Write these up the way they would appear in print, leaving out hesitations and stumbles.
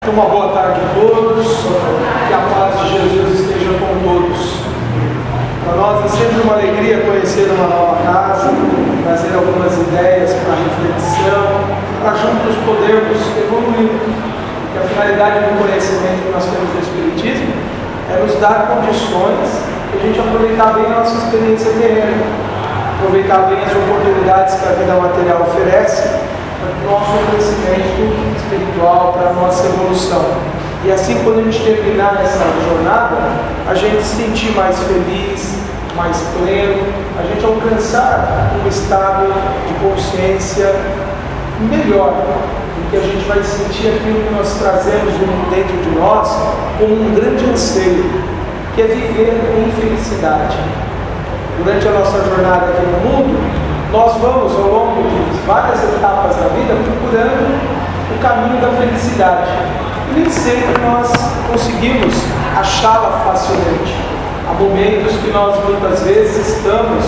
Uma boa tarde a todos, que a paz de Jesus esteja com todos. Para nós é sempre uma alegria conhecer uma nova casa, trazer algumas ideias para reflexão, para juntos podermos evoluir. E a finalidade do conhecimento que nós temos no Espiritismo é nos dar condições para a gente aproveitar bem a nossa experiência terrena, aproveitar bem as oportunidades que a vida material oferece, para o nosso crescimento espiritual, para a nossa evolução. E assim, quando a gente terminar essa jornada, a gente se sentir mais feliz, mais pleno, a gente alcançar um estado de consciência melhor, porque a gente vai sentir aquilo que nós trazemos dentro de nós como um grande anseio, que é viver em felicidade. Durante a nossa jornada aqui no mundo, nós vamos, ao longo de várias etapas da vida, procurando o caminho da felicidade. E nem sempre nós conseguimos achá-la facilmente. Há momentos que nós, muitas vezes, estamos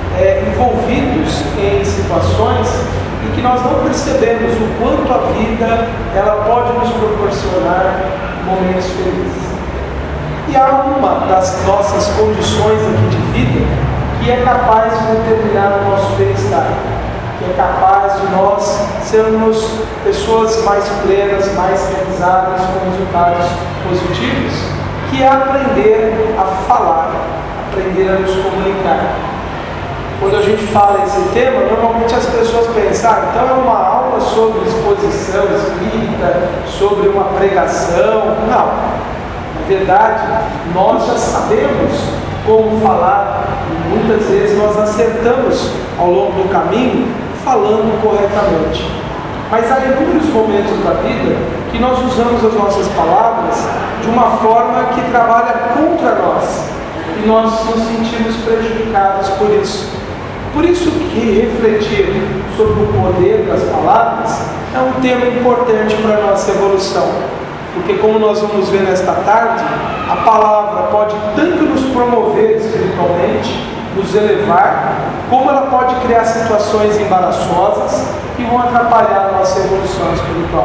envolvidos em situações em que nós não percebemos o quanto a vida ela pode nos proporcionar momentos felizes. E há uma das nossas condições aqui de vida que é capaz de determinar o nosso bem-estar, que é capaz de nós sermos pessoas mais plenas, mais realizadas, com resultados positivos, que é aprender a falar, aprender a nos comunicar. Quando a gente fala esse tema, normalmente as pessoas pensam, então é uma aula sobre exposição espírita, sobre uma pregação. Não. Na verdade, nós já sabemos como falar, e muitas vezes nós acertamos ao longo do caminho falando corretamente. Mas há inúmeros momentos da vida que nós usamos as nossas palavras de uma forma que trabalha contra nós e nós nos sentimos prejudicados por isso. Por isso que refletir sobre o poder das palavras é um tema importante para a nossa evolução. Porque, como nós vamos ver nesta tarde, a palavra pode tanto nos promover espiritualmente, nos elevar, como ela pode criar situações embaraçosas que vão atrapalhar a nossa evolução espiritual.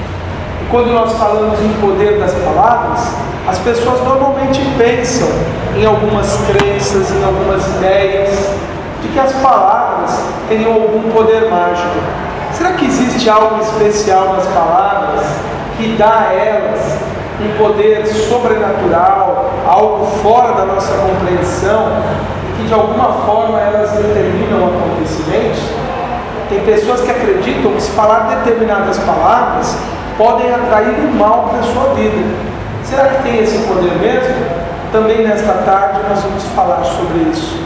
E quando nós falamos em poder das palavras, as pessoas normalmente pensam em algumas crenças, em algumas ideias, de que as palavras teriam algum poder mágico. Será que existe algo especial nas palavras que dá a elas um poder sobrenatural, algo fora da nossa compreensão, e que de alguma forma elas determinam acontecimentos? Tem pessoas que acreditam que se falar determinadas palavras podem atrair o mal para a sua vida. Será que tem esse poder mesmo? Também nesta tarde nós vamos falar sobre isso.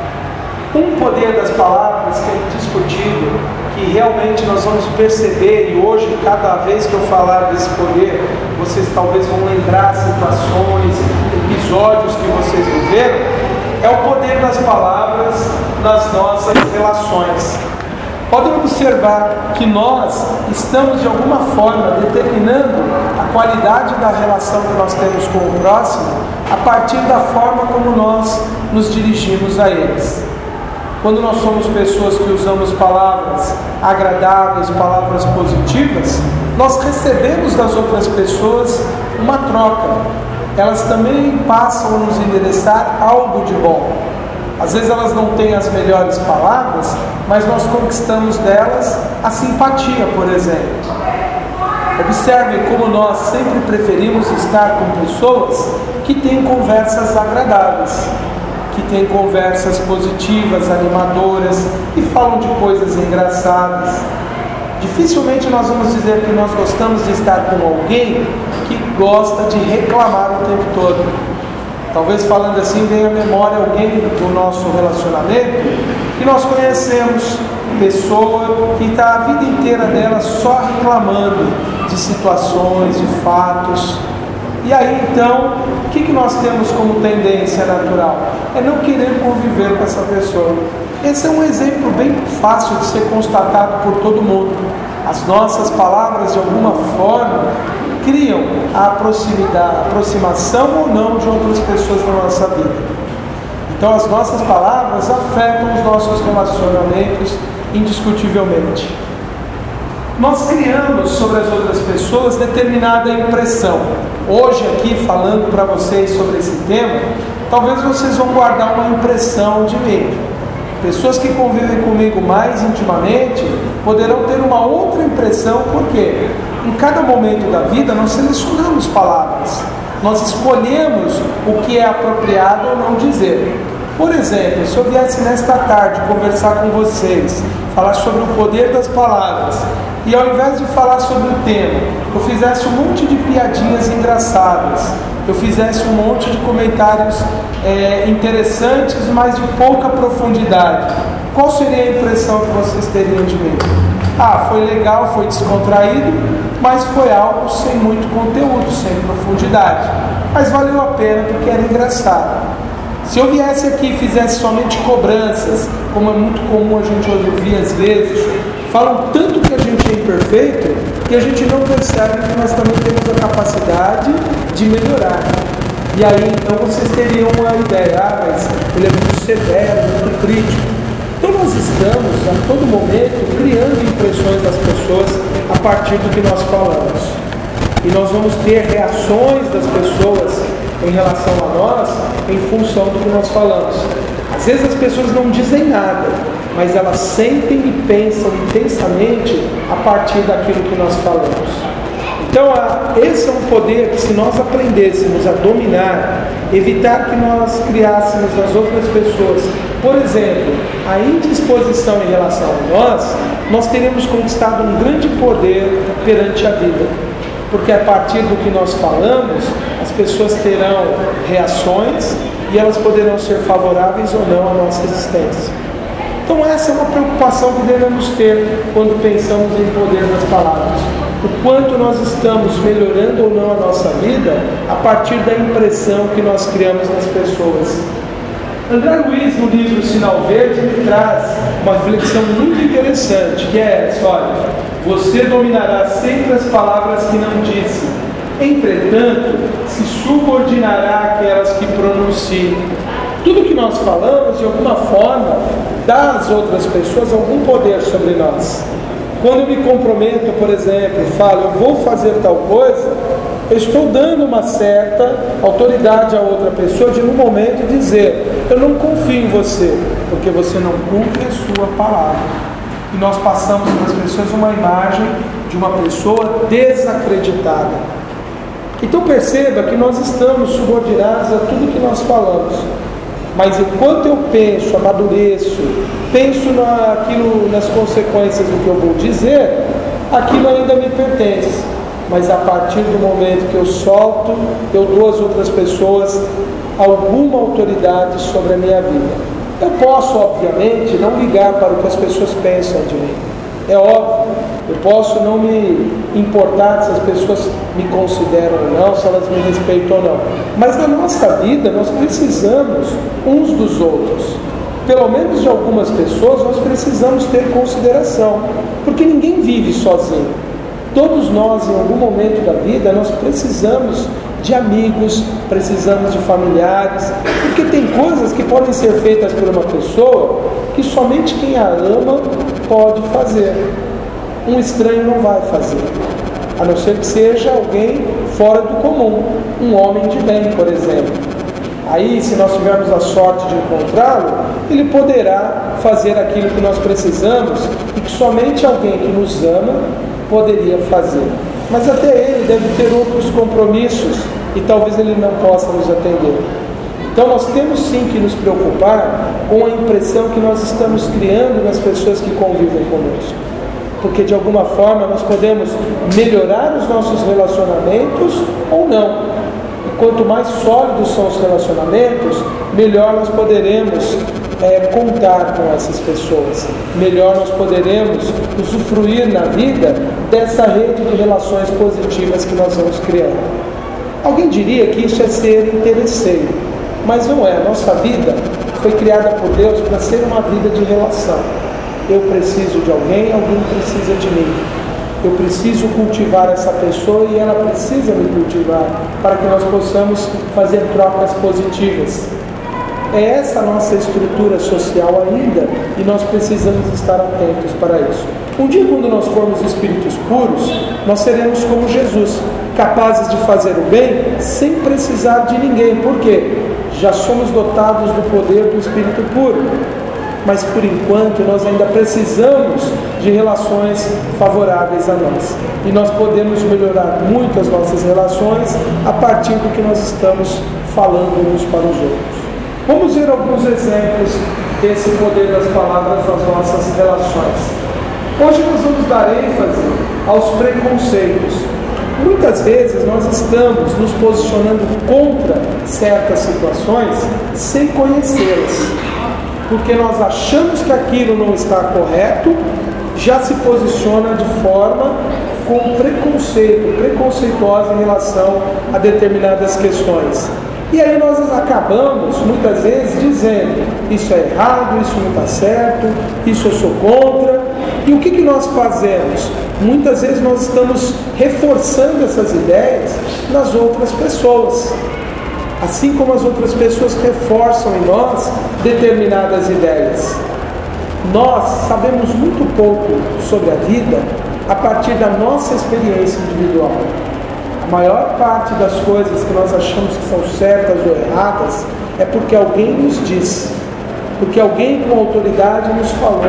Um poder das palavras que é indiscutível, que realmente nós vamos perceber, e hoje, cada vez que eu falar desse poder, vocês talvez vão lembrar situações, episódios que vocês viveram, é o poder das palavras nas nossas relações. Podem observar que nós estamos de alguma forma determinando a qualidade da relação que nós temos com o próximo a partir da forma como nós nos dirigimos a eles. Quando nós somos pessoas que usamos palavras agradáveis, palavras positivas, nós recebemos das outras pessoas uma troca. Elas também passam a nos endereçar algo de bom. Às vezes elas não têm as melhores palavras, mas nós conquistamos delas a simpatia, por exemplo. Observem como nós sempre preferimos estar com pessoas que têm conversas agradáveis, que têm conversas positivas, animadoras, que falam de coisas engraçadas. Dificilmente nós vamos dizer que nós gostamos de estar com alguém que gosta de reclamar o tempo todo. Talvez falando assim venha à memória alguém do nosso relacionamento que nós conhecemos, pessoa que está a vida inteira dela só reclamando de situações, de fatos. E aí então, o que nós temos como tendência natural? É não querer conviver com essa pessoa. Esse é um exemplo bem fácil de ser constatado por todo mundo. As nossas palavras, de alguma forma, criam a aproximação ou não de outras pessoas na nossa vida. Então as nossas palavras afetam os nossos relacionamentos indiscutivelmente. nós criamos sobre as outras pessoas determinada impressão. Hoje aqui, falando para vocês sobre esse tema, talvez vocês vão guardar uma impressão de mim. Pessoas que convivem comigo mais intimamente poderão ter uma outra impressão, porque em cada momento da vida nós selecionamos palavras, nós escolhemos o que é apropriado ou não dizer. Por exemplo, se eu viesse nesta tarde conversar com vocês, falar sobre o poder das palavras, e ao invés de falar sobre o tema, eu fizesse um monte de piadinhas engraçadas, eu fizesse um monte de comentários interessantes, mas de pouca profundidade, qual seria a impressão que vocês teriam de mim? Ah, foi legal, foi descontraído, mas foi algo sem muito conteúdo, sem profundidade. Mas valeu a pena porque era engraçado. Se eu viesse aqui e fizesse somente cobranças, como é muito comum a gente ouvir às vezes, falam tanto que a gente é imperfeito que a gente não percebe que nós também temos a capacidade de melhorar. E aí então vocês teriam uma ideia, mas ele é muito severo, muito crítico. Então nós estamos a todo momento criando impressões das pessoas a partir do que nós falamos. E nós vamos ter reações das pessoas em relação a nós em função do que nós falamos. Às vezes as pessoas não dizem nada, mas elas sentem e pensam intensamente a partir daquilo que nós falamos. Então esse é um poder que, se nós aprendêssemos a dominar, evitar que nós criássemos nas outras pessoas, por exemplo, a indisposição em relação a nós teríamos conquistado um grande poder perante a vida. Porque a partir do que nós falamos, as pessoas terão reações e elas poderão ser favoráveis ou não à nossa existência. Então essa é uma preocupação que devemos ter quando pensamos em poder das palavras. O quanto nós estamos melhorando ou não a nossa vida a partir da impressão que nós criamos nas pessoas. André Luiz, no livro Sinal Verde, ele traz uma reflexão muito interessante, que é essa: olha, você dominará sempre as palavras que não disse, entretanto, se subordinará àquelas que pronuncie. Tudo que nós falamos, de alguma forma, dá às outras pessoas algum poder sobre nós. Quando eu me comprometo, por exemplo, falo, eu vou fazer tal coisa, eu estou dando uma certa autoridade a outra pessoa de, no momento, dizer: eu não confio em você, porque você não cumpre a sua palavra. E nós passamos para as pessoas uma imagem de uma pessoa desacreditada. Então perceba que nós estamos subordinados a tudo que nós falamos. Mas enquanto eu penso, amadureço, penso nas consequências do que eu vou dizer, aquilo ainda me pertence. Mas a partir do momento que eu solto, eu dou às outras pessoas alguma autoridade sobre a minha vida. Eu posso, obviamente, não ligar para o que as pessoas pensam de mim. É óbvio, eu posso não me importar se as pessoas me consideram ou não, se elas me respeitam ou não. Mas na nossa vida, nós precisamos uns dos outros. Pelo menos de algumas pessoas, nós precisamos ter consideração. Porque ninguém vive sozinho. Todos nós, em algum momento da vida, nós precisamos de amigos, precisamos de familiares, porque tem coisas que podem ser feitas por uma pessoa que somente quem a ama pode fazer. Um estranho não vai fazer, a não ser que seja alguém fora do comum, um homem de bem, por exemplo. Aí, se nós tivermos a sorte de encontrá-lo, ele poderá fazer aquilo que nós precisamos e que somente alguém que nos ama poderia fazer. Mas até ele deve ter outros compromissos e talvez ele não possa nos atender. Então nós temos sim que nos preocupar com a impressão que nós estamos criando nas pessoas que convivem conosco. Porque de alguma forma nós podemos melhorar os nossos relacionamentos ou não. E quanto mais sólidos são os relacionamentos, melhor nós poderemos contar com essas pessoas. Melhor nós poderemos usufruir na vida dessa rede de relações positivas que nós vamos criando. Alguém diria que isso é ser interesseiro, mas não é. A nossa vida foi criada por Deus para ser uma vida de relação. Eu preciso de alguém, alguém precisa de mim. Eu preciso cultivar essa pessoa e ela precisa me cultivar para que nós possamos fazer trocas positivas. É essa a nossa estrutura social ainda e nós precisamos estar atentos para isso. Um dia, quando nós formos espíritos puros, nós seremos como Jesus, capazes de fazer o bem sem precisar de ninguém. Por quê? Já somos dotados do poder do Espírito puro. Mas por enquanto nós ainda precisamos de relações favoráveis a nós. E nós podemos melhorar muito as nossas relações a partir do que nós estamos falando uns para os outros. Vamos ver alguns exemplos desse poder das palavras nas nossas relações. Hoje nós vamos dar ênfase aos preconceitos. Muitas vezes nós estamos nos posicionando contra certas situações sem conhecê-las. Porque nós achamos que aquilo não está correto, já se posiciona de forma com preconceituosa em relação a determinadas questões. E aí nós acabamos, muitas vezes, dizendo: isso é errado, isso não está certo, isso eu sou contra. E o que nós fazemos? Muitas vezes nós estamos reforçando essas ideias nas outras pessoas. Assim como as outras pessoas reforçam em nós determinadas ideias. Nós sabemos muito pouco sobre a vida a partir da nossa experiência individual. A maior parte das coisas que nós achamos que são certas ou erradas é porque alguém nos disse, porque alguém com autoridade nos falou.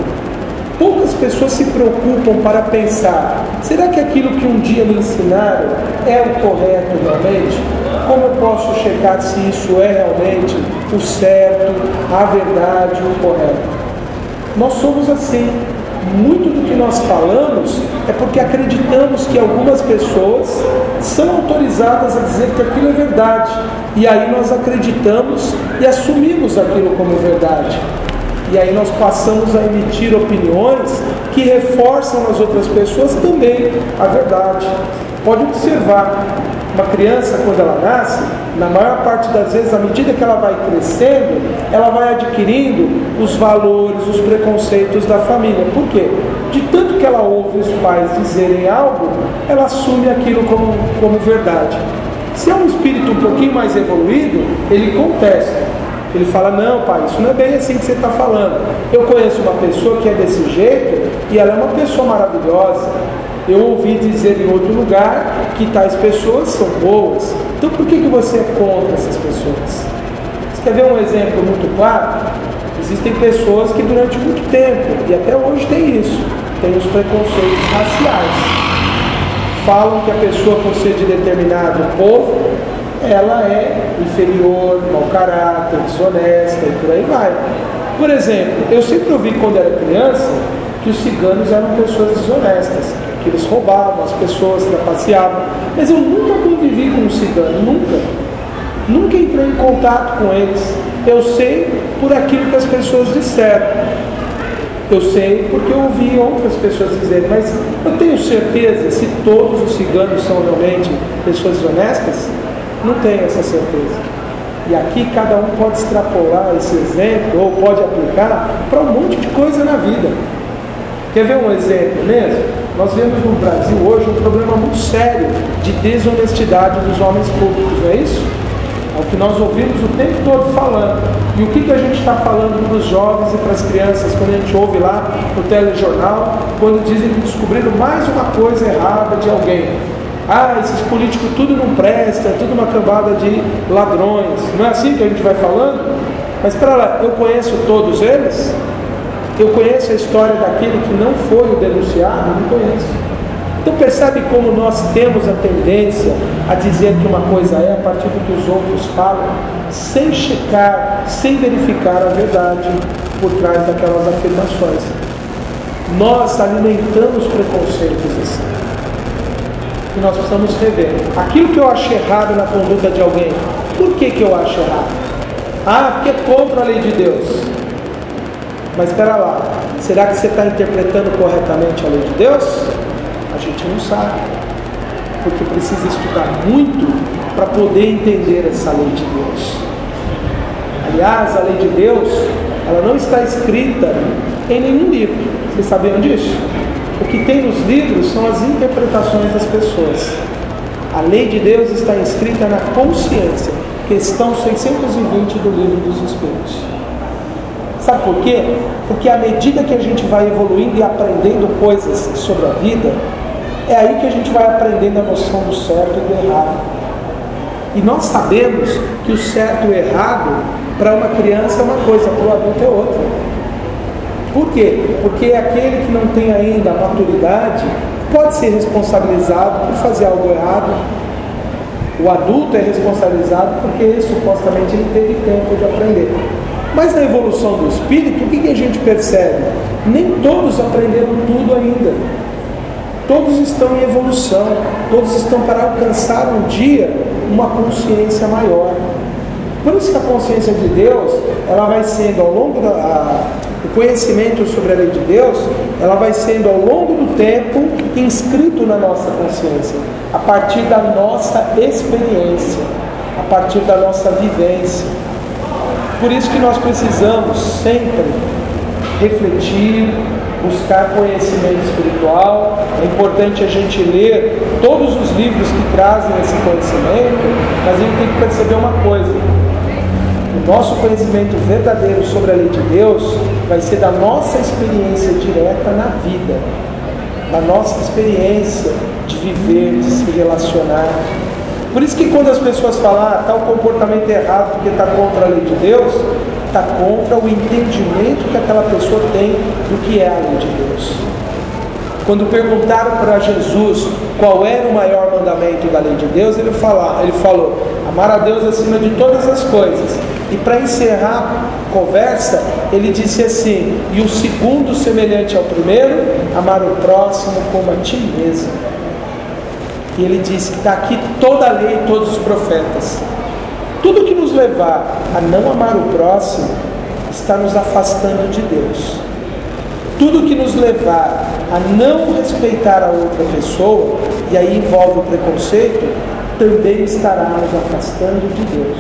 Poucas pessoas se preocupam para pensar: será que aquilo que um dia me ensinaram é o correto realmente? Como eu posso checar se isso é realmente o certo, a verdade, o correto? Nós somos assim. Muito do que nós falamos é porque acreditamos que algumas pessoas são autorizadas a dizer que aquilo é verdade. E aí nós acreditamos e assumimos aquilo como verdade. E aí nós passamos a emitir opiniões que reforçam nas outras pessoas também a verdade. Pode observar, uma criança, quando ela nasce, na maior parte das vezes, à medida que ela vai crescendo, ela vai adquirindo os valores, os preconceitos da família. Por quê? De tanto que ela ouve os pais dizerem algo, ela assume aquilo como verdade. Se é um espírito um pouquinho mais evoluído, ele contesta. Ele fala: não, pai, isso não é bem assim que você está falando. Eu conheço uma pessoa que é desse jeito e ela é uma pessoa maravilhosa. Eu ouvi dizer em outro lugar que tais pessoas são boas. Então por que você é contra essas pessoas? Você quer ver um exemplo muito claro? Existem pessoas que durante muito tempo, e até hoje tem isso, tem os preconceitos raciais. Falam que a pessoa, por ser de determinado povo, ela é inferior, mau caráter, desonesta e por aí vai. Por exemplo, eu sempre ouvi quando era criança que os ciganos eram pessoas desonestas, que eles roubavam as pessoas, trapaceavam. Mas eu nunca convivi com um cigano, nunca entrei em contato com eles. Eu sei por aquilo que as pessoas disseram. Eu sei porque eu ouvi outras pessoas dizerem, mas eu tenho certeza se todos os ciganos são realmente pessoas desonestas? Não tenho essa certeza. E aqui cada um pode extrapolar esse exemplo ou pode aplicar para um monte de coisa na vida. Quer ver um exemplo mesmo? Nós vemos no Brasil hoje um problema muito sério de desonestidade dos homens públicos, não é isso? É o que nós ouvimos o tempo todo falando. E o que a gente está falando para os jovens e para as crianças quando a gente ouve lá no telejornal, quando dizem que descobriram mais uma coisa errada de alguém? Ah, esses políticos tudo não presta, é tudo uma cambada de ladrões. Não é assim que a gente vai falando? Mas para lá, eu conheço todos eles? Eu conheço a história daquele que não foi o denunciado? Não conheço. Então percebe como nós temos a tendência a dizer que uma coisa é a partir do que os outros falam, sem checar, sem verificar a verdade por trás daquelas afirmações. Nós alimentamos preconceitos assim. E nós precisamos rever. Aquilo que eu acho errado na conduta de alguém, por que eu acho errado? Ah, porque é contra a lei de Deus. Mas espera lá, será que você está interpretando corretamente a lei de Deus? A gente não sabe, porque precisa estudar muito para poder entender essa lei de Deus. Aliás, a lei de Deus, ela não está escrita em nenhum livro. Vocês sabiam disso? O que tem nos livros são as interpretações das pessoas. A lei de Deus está escrita na consciência, questão 620 do Livro dos Espíritos. Sabe por quê? Porque à medida que a gente vai evoluindo e aprendendo coisas sobre a vida, é aí que a gente vai aprendendo a noção do certo e do errado. E nós sabemos que o certo e o errado, para uma criança é uma coisa, para o adulto é outra. Por quê? Porque aquele que não tem ainda a maturidade pode ser responsabilizado por fazer algo errado. O adulto é responsabilizado porque supostamente ele teve tempo de aprender. Mas na evolução do espírito, o que a gente percebe? Nem todos aprenderam tudo ainda. Todos estão em evolução, todos estão para alcançar um dia uma consciência maior. Por isso que a consciência de Deus, ela vai sendo ao longo o conhecimento sobre a lei de Deus, ela vai sendo ao longo do tempo inscrito na nossa consciência, a partir da nossa experiência, a partir da nossa vivência. Por isso que nós precisamos sempre refletir, buscar conhecimento espiritual. É importante a gente ler todos os livros que trazem esse conhecimento, mas a gente tem que perceber uma coisa: o nosso conhecimento verdadeiro sobre a lei de Deus vai ser da nossa experiência direta na vida, da nossa experiência de viver, de se relacionar. Por isso que quando as pessoas falam tal comportamento é errado porque está contra a lei de Deus, está contra o entendimento que aquela pessoa tem do que é a lei de Deus. Quando perguntaram para Jesus qual era o maior mandamento da lei de Deus, ele falou: amar a Deus acima de todas as coisas. E para encerrar a conversa, ele disse assim: e o segundo, semelhante ao primeiro, amar o próximo como a ti mesmo. E ele disse: está aqui toda a lei e todos os profetas. Tudo que nos levar a não amar o próximo está nos afastando de Deus. Tudo que nos levar a não respeitar a outra pessoa, e aí envolve o preconceito, também estará nos afastando de Deus.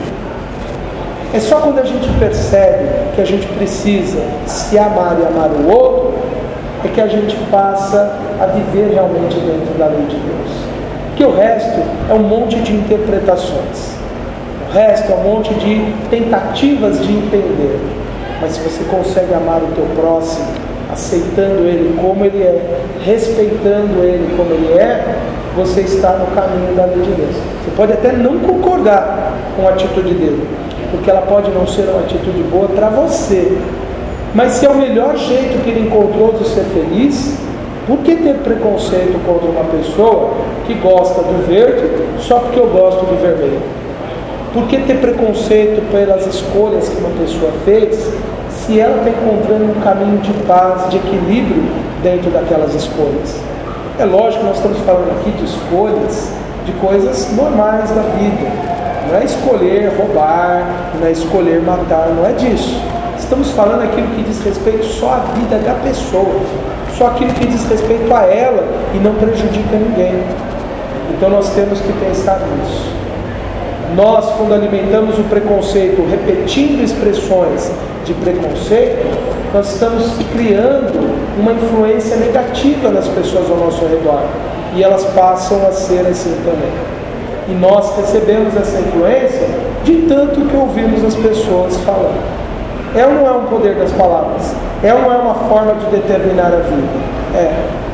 É só quando a gente percebe que a gente precisa se amar e amar o outro, é que a gente passa a viver realmente dentro da lei de Deus. Porque o resto é um monte de interpretações. O resto é um monte de tentativas de entender. Mas se você consegue amar o teu próximo, aceitando ele como ele é, respeitando ele como ele é, você está no caminho da lei de Deus. Você pode até não concordar com a atitude dele, porque ela pode não ser uma atitude boa para você. Mas se é o melhor jeito que ele encontrou de ser feliz, por que ter preconceito contra uma pessoa que gosta do verde só porque eu gosto do vermelho? Por que ter preconceito pelas escolhas que uma pessoa fez, se ela está encontrando um caminho de paz, de equilíbrio dentro daquelas escolhas? É lógico que nós estamos falando aqui de escolhas, de coisas normais da vida. Não é escolher roubar, não é escolher matar, não é disso. Estamos falando aquilo que diz respeito só à vida da pessoa, só aquilo que diz respeito a ela e não prejudica ninguém. Então nós temos que pensar nisso. Nós, quando alimentamos o preconceito, repetindo expressões de preconceito, nós estamos criando uma influência negativa nas pessoas ao nosso redor, e elas passam a ser assim também. E nós recebemos essa influência de tanto que ouvimos as pessoas falando. É ou não é um poder das palavras? É ou não é uma forma de determinar a vida? É.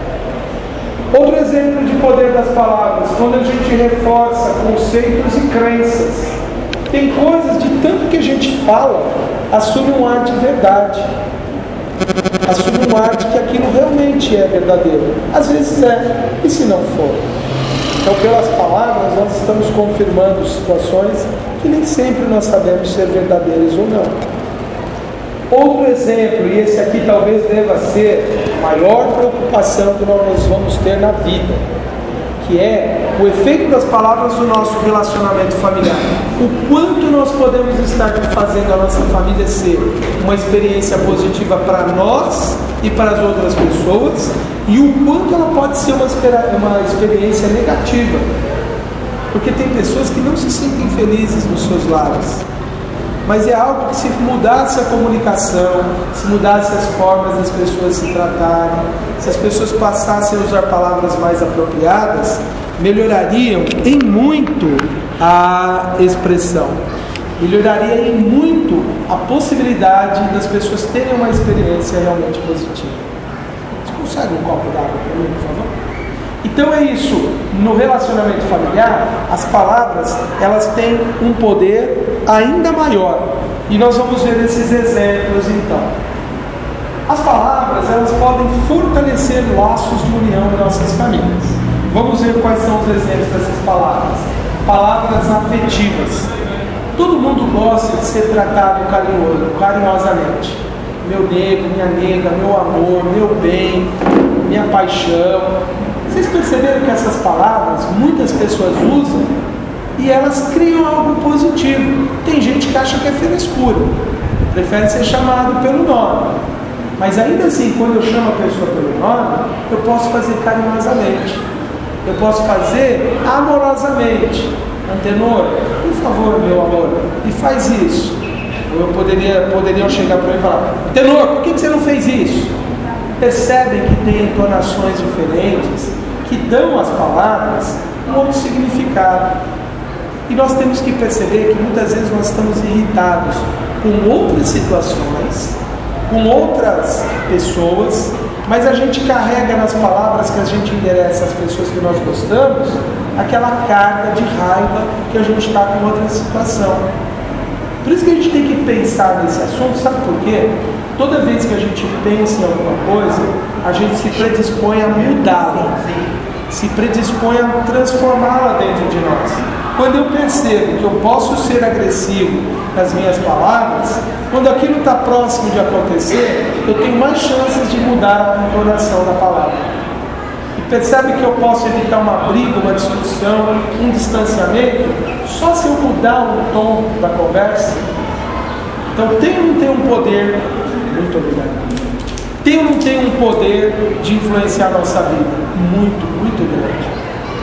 Outro exemplo de poder das palavras, quando a gente reforça conceitos e crenças. Tem coisas de tanto que a gente fala, assume um ar de verdade. Assume um ar de que aquilo realmente é verdadeiro. Às vezes é, e se não for? Então, pelas palavras, nós estamos confirmando situações que nem sempre nós sabemos ser verdadeiras ou não. Outro exemplo, e esse aqui talvez deva ser a maior preocupação que nós vamos ter na vida, que é o efeito das palavras no nosso relacionamento familiar. O quanto nós podemos estar fazendo a nossa família ser uma experiência positiva para nós e para as outras pessoas, e o quanto ela pode ser uma experiência negativa. Porque tem pessoas que não se sentem felizes nos seus lares. Mas é algo que, se mudasse a comunicação, se mudasse as formas das pessoas se tratarem, se as pessoas passassem a usar palavras mais apropriadas, melhorariam em muito a expressão. melhoraria em muito a possibilidade das pessoas terem uma experiência realmente positiva. Você consegue um copo d'água para mim, por favor? Então é isso, no relacionamento familiar, as palavras, elas têm um poder ainda maior. E nós vamos ver esses exemplos então. As palavras, elas podem fortalecer laços de união em nossas famílias. Vamos ver quais são os exemplos dessas palavras. Palavras afetivas. Todo mundo gosta de ser tratado carinhosamente. Meu nego, minha nega, meu amor, meu bem, minha paixão. Vocês perceberam que essas palavras muitas pessoas usam e elas criam algo positivo. Tem gente que acha que é frescura, prefere ser chamado pelo nome. Mas ainda assim, quando eu chamo a pessoa pelo nome, eu posso fazer carinhosamente. Eu posso fazer amorosamente. Antenor, por favor, meu amor, me faz isso. Ou poderiam chegar para mim e falar: Antenor, por que você não fez isso? Percebem que tem entonações diferentes que dão às palavras um outro significado. E nós temos que perceber que muitas vezes nós estamos irritados com outras situações, com outras pessoas, mas a gente carrega nas palavras que a gente endereça às pessoas que nós gostamos aquela carga de raiva que a gente está com outra situação. Por isso que a gente tem que pensar nesse assunto, sabe por quê? Toda vez que a gente pensa em alguma coisa, a gente se predispõe a mudá-la, se predispõe a transformá-la dentro de nós. Quando eu percebo que eu posso ser agressivo nas minhas palavras, quando aquilo está próximo de acontecer, eu tenho mais chances de mudar a entonação da palavra. E percebe que eu posso evitar uma briga, uma discussão, um distanciamento, só se eu mudar o tom da conversa. Então tem ou não tem um poder, muito obrigado, tem ou não tem um poder de influenciar a nossa vida? Muito, muito grande.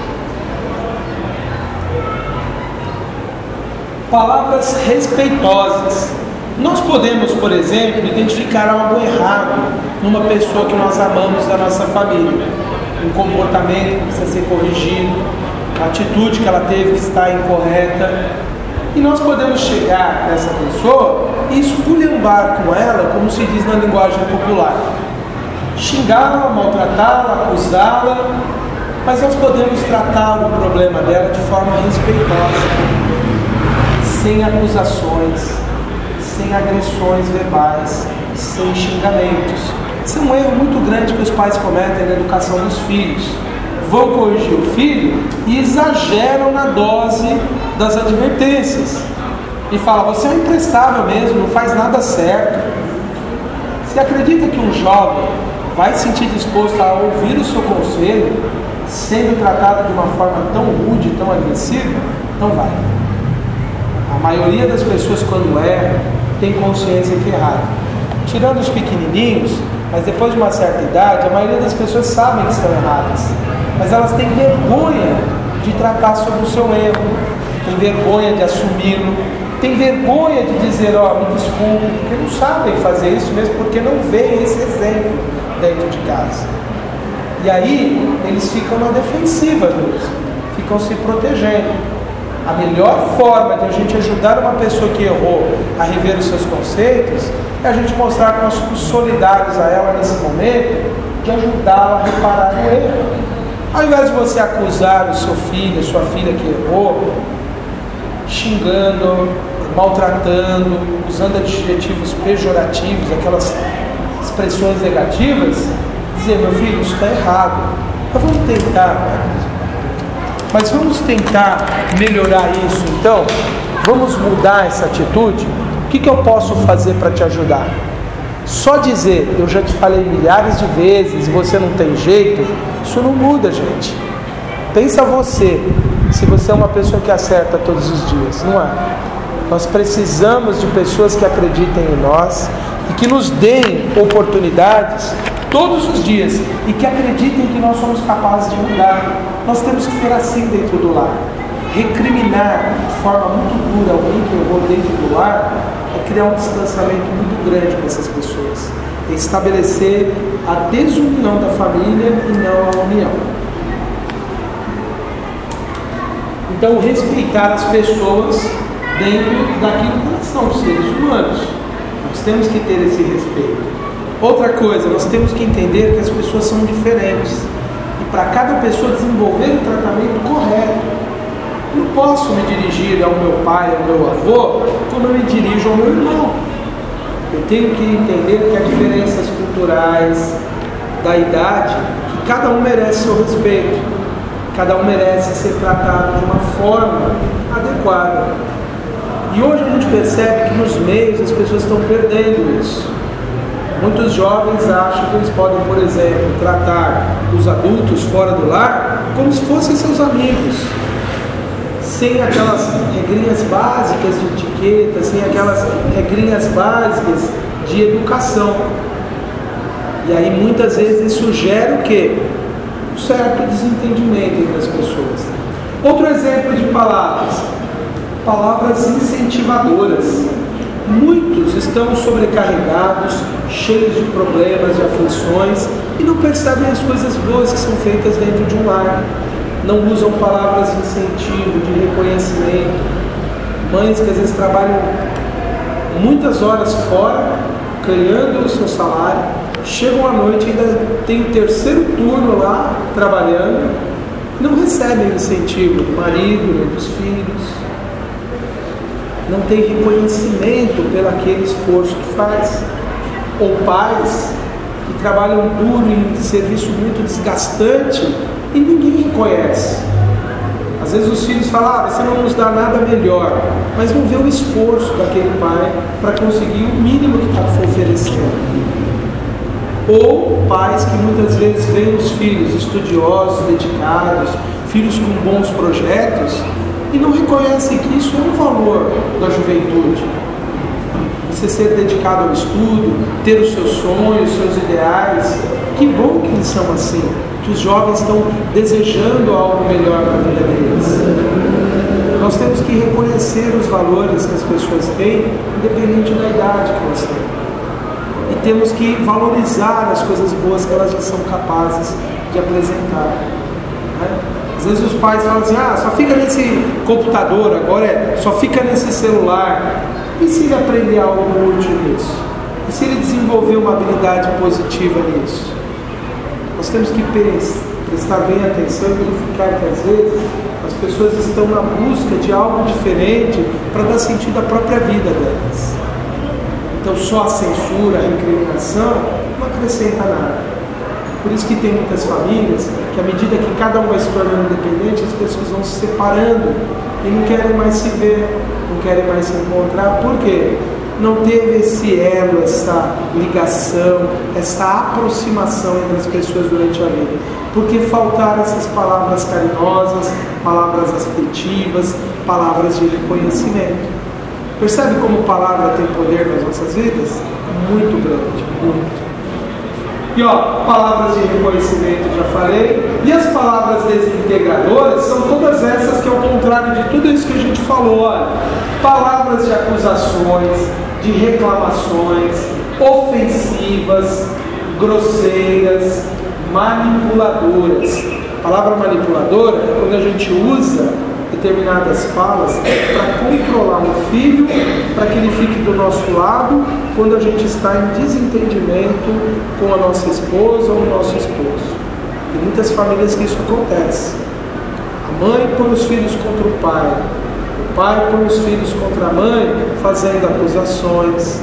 Palavras respeitosas. Nós podemos, por exemplo, identificar algo errado numa pessoa que nós amamos da nossa família. Um comportamento que precisa ser corrigido, uma atitude que ela teve que está incorreta. E nós podemos chegar nessa pessoa e esculhambar com ela, como se diz na linguagem popular. Xingá-la, maltratá-la, acusá-la, mas nós podemos tratar o problema dela de forma respeitosa, sem acusações, sem agressões verbais, sem xingamentos. Isso é um erro muito grande que os pais cometem na educação dos filhos. Vão corrigir o filho e exageram na dose das advertências. E falam: você é imprestável mesmo, não faz nada certo. Você acredita que um jovem vai se sentir disposto a ouvir o seu conselho sendo tratado de uma forma tão rude, tão agressiva? Não vai. A maioria das pessoas, quando erra, tem consciência que erraram. Tirando os pequenininhos, mas depois de uma certa idade, a maioria das pessoas sabem que estão erradas, mas elas têm vergonha de tratar sobre o seu erro, têm vergonha de assumi-lo, têm vergonha de dizer: ó, me desculpe, porque não sabem fazer isso mesmo, porque não veem esse exemplo dentro de casa. E aí eles ficam na defensiva mesmo, ficam se protegendo. A melhor forma de a gente ajudar uma pessoa que errou a rever os seus conceitos é a gente mostrar que nós somos solidários a ela nesse momento, de ajudá-la a reparar o erro. Ao invés de você acusar o seu filho, a sua filha que errou, xingando, maltratando, usando adjetivos pejorativos, aquelas expressões negativas, dizer: meu filho, isso está errado. Mas vamos tentar melhorar isso. Então, vamos mudar essa atitude. O que eu posso fazer para te ajudar? Só dizer: eu já te falei milhares de vezes e você não tem jeito, isso não muda, gente. Pensa você, se você é uma pessoa que acerta todos os dias, não é? Nós precisamos de pessoas que acreditem em nós e que nos deem oportunidades todos os dias e que acreditem que nós somos capazes de mudar. Nós temos que ser assim dentro do lar. Recriminar de forma muito dura alguém que errou dentro do lar é criar um distanciamento muito grande com essas pessoas. É estabelecer a desunião da família e não a união. Então, respeitar as pessoas dentro daquilo que eles são, seres humanos. Nós temos que ter esse respeito. Outra coisa, nós temos que entender que as pessoas são diferentes. E para cada pessoa desenvolver o tratamento correto. Eu não posso me dirigir ao meu pai, ao meu avô, como eu me dirijo ao meu irmão. Eu tenho que entender que há diferenças culturais, da idade, que cada um merece seu respeito. Cada um merece ser tratado de uma forma adequada. E hoje a gente percebe que nos meios as pessoas estão perdendo isso. Muitos jovens acham que eles podem, por exemplo, tratar os adultos fora do lar como se fossem seus amigos, sem aquelas regrinhas básicas de etiqueta, sem aquelas regrinhas básicas de educação. E aí muitas vezes isso gera o quê? Um certo desentendimento entre as pessoas. Outro exemplo de palavras incentivadoras. Muitos estão sobrecarregados, cheios de problemas, de aflições, e não percebem as coisas boas que são feitas dentro de um lar. Não usam palavras de incentivo, de reconhecimento. Mães que às vezes trabalham muitas horas fora, ganhando o seu salário, chegam à noite e ainda tem o terceiro turno lá, trabalhando, não recebem o incentivo do marido, nem dos filhos. Não tem reconhecimento pelo aquele esforço que faz. Ou pais que trabalham duro em serviço muito desgastante e ninguém reconhece. Às vezes os filhos falam, você não nos dá nada melhor, mas não vê o esforço daquele pai para conseguir o mínimo que está oferecendo. Ou pais que muitas vezes veem os filhos estudiosos, dedicados, filhos com bons projetos, e não reconhecem que isso é um valor da juventude. Você ser dedicado ao estudo, ter os seus sonhos, os seus ideais. Que bom que eles são assim, que os jovens estão desejando algo melhor para a vida deles. Nós temos que reconhecer os valores que as pessoas têm, independente da idade que elas têm. E temos que valorizar as coisas boas que elas já são capazes de apresentar. Né? Às vezes os pais falam assim, só fica nesse computador, agora só fica nesse celular. E se ele aprender algo útil nisso? E se ele desenvolver uma habilidade positiva nisso? Nós temos que prestar bem atenção e verificar que às vezes as pessoas estão na busca de algo diferente para dar sentido à própria vida delas. Então só a censura, a recriminação não acrescenta nada. Por isso que tem muitas famílias que à medida que cada um vai se tornando independente, as pessoas vão se separando e não querem mais se ver, não querem mais se encontrar. Por quê? Não teve esse elo, essa ligação, essa aproximação entre as pessoas durante a vida. Porque faltaram essas palavras carinhosas, palavras afetivas, palavras de reconhecimento. Percebe como palavra tem poder nas nossas vidas? Muito grande, muito. E palavras de reconhecimento já falei. E as palavras desintegradoras são todas essas que, ao contrário de tudo isso que a gente falou, olha, palavras de acusações, de reclamações, ofensivas, grosseiras, manipuladoras. A palavra manipuladora é quando a gente usa determinadas falas para controlar um filho, para que ele fique do nosso lado quando a gente está em desentendimento com a nossa esposa ou o nosso esposo. Tem muitas famílias que isso acontece. A mãe põe os filhos contra o pai põe os filhos contra a mãe, fazendo acusações,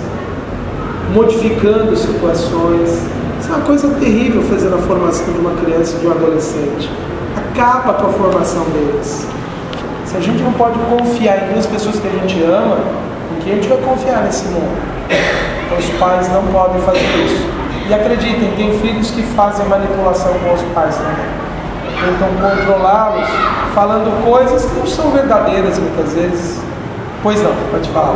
modificando situações. Isso é uma coisa terrível fazer na formação de uma criança e de um adolescente. Acaba com a formação deles. Se a gente não pode confiar em duas pessoas que a gente ama, em que a gente vai confiar nesse mundo? Então os pais não podem fazer isso. E acreditem, tem filhos que fazem manipulação com os pais também. Tentam controlá-los, falando coisas que não são verdadeiras muitas vezes. Pois não, pode falar.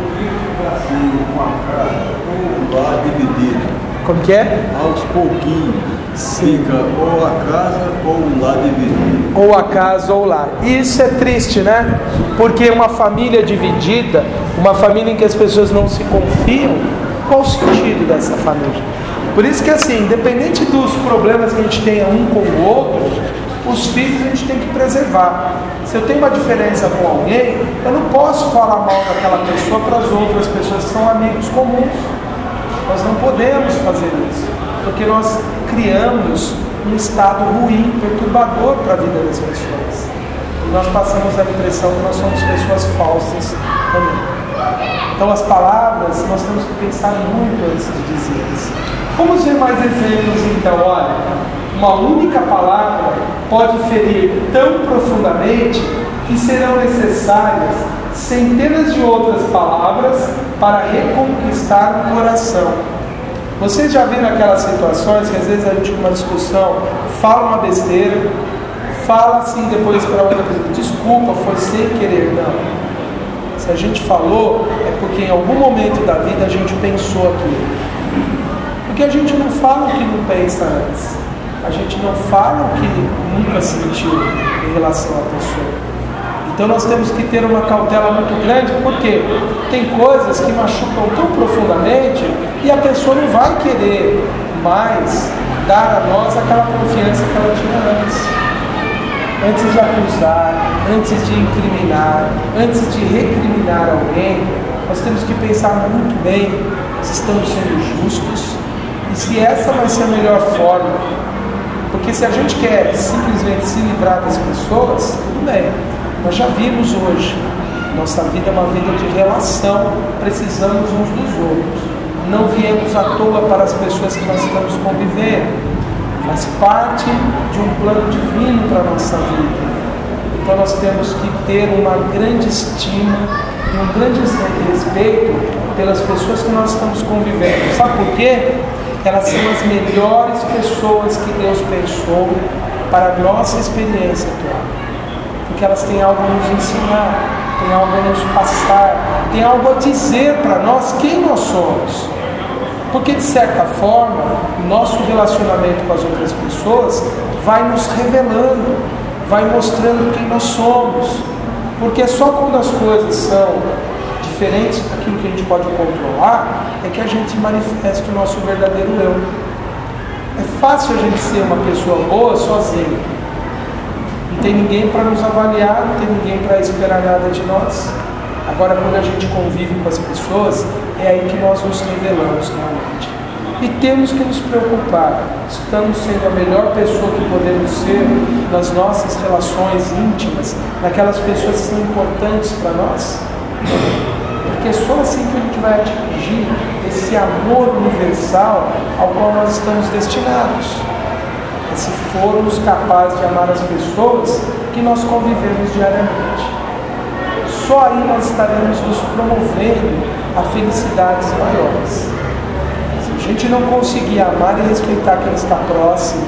Como que é? Aos pouquinhos. Fica ou a casa ou o lar dividido. Ou a casa ou o lar. Isso é triste, né? Porque uma família dividida, uma família em que as pessoas não se confiam, qual o sentido dessa família? Por isso que assim, independente dos problemas que a gente tenha um com o outro, os filhos a gente tem que preservar. Se eu tenho uma diferença com alguém, eu não posso falar mal daquela pessoa para as outras pessoas que são amigos comuns. Nós não podemos fazer isso, porque nós criamos um estado ruim, perturbador para a vida das pessoas. E nós passamos a impressão que nós somos pessoas falsas também. Então as palavras, nós temos que pensar muito antes de dizê-las. Vamos ver mais exemplos então. Olha, uma única palavra pode ferir tão profundamente que serão necessárias centenas de outras palavras para reconquistar o coração. Vocês já viram aquelas situações que às vezes a gente, numa discussão, fala uma besteira, fala assim depois para outra pessoa, desculpa, foi sem querer. Não. Se a gente falou, é porque em algum momento da vida a gente pensou aquilo. Porque a gente não fala o que não pensa antes. A gente não fala o que nunca sentiu em relação à pessoa. Então nós temos que ter uma cautela muito grande, porque tem coisas que machucam tão profundamente e a pessoa não vai querer mais dar a nós aquela confiança que ela tinha antes. Antes de acusar, antes de incriminar, antes de recriminar alguém, nós temos que pensar muito bem se estamos sendo justos e se essa vai ser a melhor forma. Porque se a gente quer simplesmente se livrar das pessoas, tudo bem. Nós já vimos hoje, nossa vida é uma vida de relação, precisamos uns dos outros. Não viemos à toa para as pessoas que nós estamos convivendo. Faz parte de um plano divino para a nossa vida. Então nós temos que ter uma grande estima e um grande respeito pelas pessoas que nós estamos convivendo. Sabe por quê? Elas são as melhores pessoas que Deus pensou para a nossa experiência atual. Porque elas têm algo a nos ensinar, têm algo a nos passar, têm algo a dizer para nós quem nós somos. Porque, de certa forma, o nosso relacionamento com as outras pessoas vai nos revelando, vai mostrando quem nós somos. Porque é só quando as coisas são diferentes daquilo que a gente pode controlar, é que a gente manifesta o nosso verdadeiro eu. É fácil a gente ser uma pessoa boa sozinho. Não tem ninguém para nos avaliar, não tem ninguém para esperar nada de nós. Agora, quando a gente convive com as pessoas, é aí que nós nos revelamos realmente. E temos que nos preocupar. Estamos sendo a melhor pessoa que podemos ser nas nossas relações íntimas, naquelas pessoas que são importantes para nós? Porque é só assim que a gente vai atingir esse amor universal ao qual nós estamos destinados. É se formos capazes de amar as pessoas que nós convivemos diariamente. Só aí nós estaremos nos promovendo a felicidades maiores. Se a gente não conseguir amar e respeitar quem está próximo,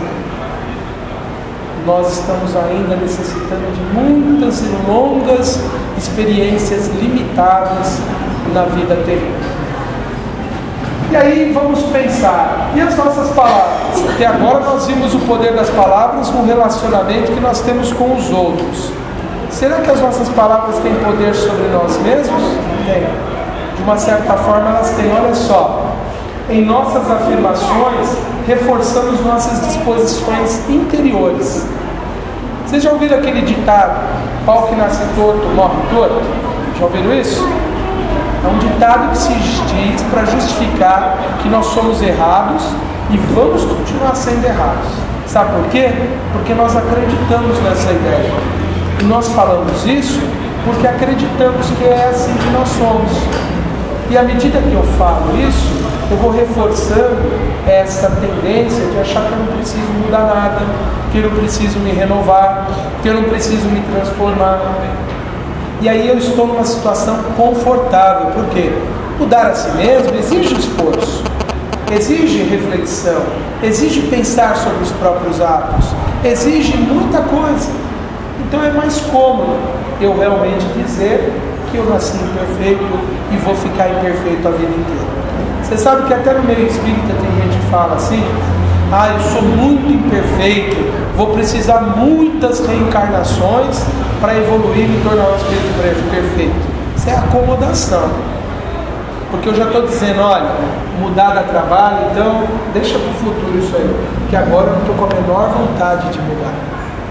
nós estamos ainda necessitando de muitas e longas experiências limitadas na vida terrena. E aí vamos pensar, e as nossas palavras? Até agora nós vimos o poder das palavras no relacionamento que nós temos com os outros. Será que as nossas palavras têm poder sobre nós mesmos? Tem. De uma certa forma elas têm. Olha só, em nossas afirmações reforçamos nossas disposições interiores. Vocês já ouviram aquele ditado, pau que nasce torto, morre torto? Já ouviram isso? É um ditado que se diz para justificar que nós somos errados e vamos continuar sendo errados. Sabe por quê? Porque nós acreditamos nessa ideia. E nós falamos isso porque acreditamos que é assim que nós somos. E à medida que eu falo isso, eu vou reforçando essa tendência de achar que eu não preciso mudar nada, que eu não preciso me renovar, que eu não preciso me transformar. E aí eu estou numa situação confortável. Por quê? Mudar a si mesmo exige esforço, exige reflexão, exige pensar sobre os próprios atos, exige muita coisa. Então é mais cômodo eu realmente dizer que eu nasci imperfeito e vou ficar imperfeito a vida inteira. Você sabe que até no meio espírita tem gente que fala assim: eu sou muito imperfeito, vou precisar muitas reencarnações para evoluir e me tornar um espírito perfeito. Isso é acomodação. Porque eu já estou dizendo, olha, mudar dá trabalho, então deixa para o futuro isso aí, que agora eu não estou com a menor vontade de mudar.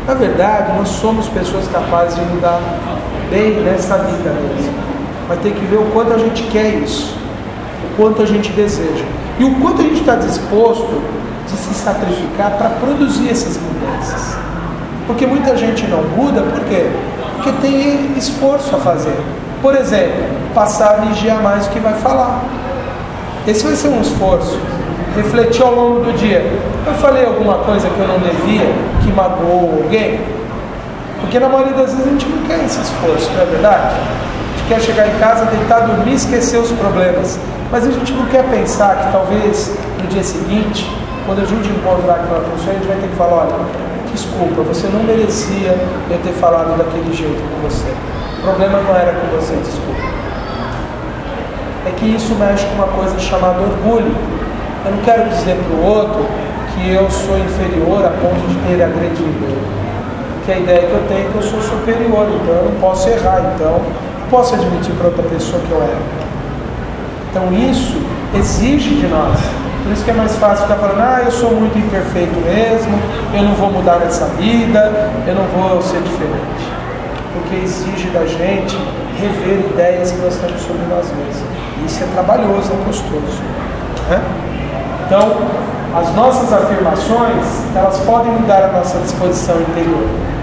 Na verdade, nós somos pessoas capazes de mudar bem nessa vida mesmo. Mas tem que ver o quanto a gente quer isso, o quanto a gente deseja e o quanto a gente está disposto de se sacrificar para produzir essas mudanças. Porque muita gente não muda, por quê? Porque tem esforço a fazer. Por exemplo, passar a vigiar mais o que vai falar. Esse vai ser um esforço. Refletir ao longo do dia. Eu falei alguma coisa que eu não devia, que magoou alguém? Porque na maioria das vezes a gente não quer esse esforço, não é verdade? A gente quer chegar em casa, deitar, dormir, esquecer os problemas. Mas a gente não quer pensar que talvez no dia seguinte, quando a gente encontrar aquela pessoa, a gente vai ter que falar, olha, desculpa, você não merecia eu ter falado daquele jeito com você. O problema não era com você, desculpa. É que isso mexe com uma coisa chamada orgulho. Eu não quero dizer para o outro que eu sou inferior a ponto de ter agredido ele. Porque a ideia que eu tenho é que eu sou superior, então eu não posso errar, então não posso admitir para outra pessoa que eu erro. Então isso exige de nós. Por isso que é mais fácil ficar falando, eu sou muito imperfeito mesmo, eu não vou mudar nessa vida, eu não vou ser diferente. Porque exige da gente rever ideias que nós temos sobre nós mesmos. E isso é trabalhoso, é custoso. Né? Então, as nossas afirmações, elas podem mudar a nossa disposição interior.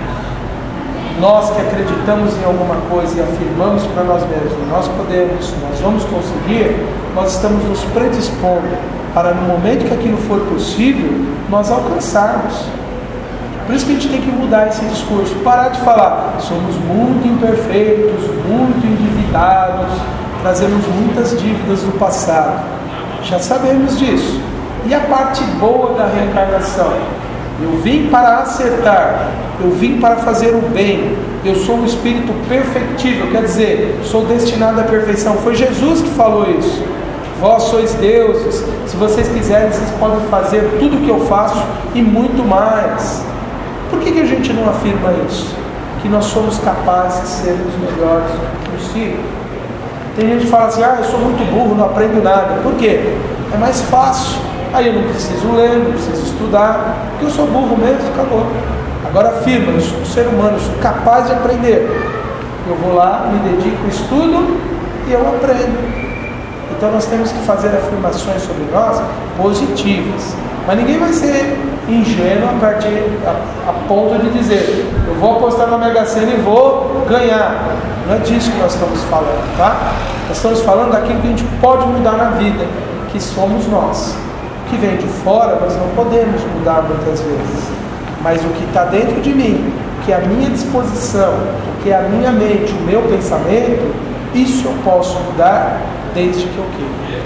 Nós que acreditamos em alguma coisa e afirmamos para nós mesmos, nós podemos, nós vamos conseguir, nós estamos nos predispondo para no momento que aquilo for possível, nós alcançarmos. Por isso que a gente tem que mudar esse discurso, parar de falar, somos muito imperfeitos, muito endividados, trazemos muitas dívidas do passado. Já sabemos disso. E a parte boa da reencarnação? Eu vim para acertar, eu vim para fazer o bem, eu sou um espírito perfectível, quer dizer, sou destinado à perfeição. Foi Jesus que falou isso. Vós sois deuses, se vocês quiserem, vocês podem fazer tudo o que eu faço e muito mais. Por que a gente não afirma isso? Que nós somos capazes de ser os melhores possível. Tem gente que fala assim, eu sou muito burro, não aprendo nada. Por quê? É mais fácil. Aí eu não preciso ler, não preciso estudar, porque eu sou burro mesmo, acabou. Agora afirma, eu sou um ser humano, eu sou capaz de aprender. Eu vou lá, me dedico, estudo e eu aprendo. Então nós temos que fazer afirmações sobre nós positivas. Mas ninguém vai ser ingênuo a ponto de dizer, eu vou apostar na Mega Sena e vou ganhar. Não é disso que nós estamos falando, tá? Nós estamos falando daquilo que a gente pode mudar na vida, que somos nós. O que vem de fora nós não podemos mudar muitas vezes. Mas o que está dentro de mim, o que é a minha disposição, o que é a minha mente, o meu pensamento, isso eu posso mudar desde que eu queira.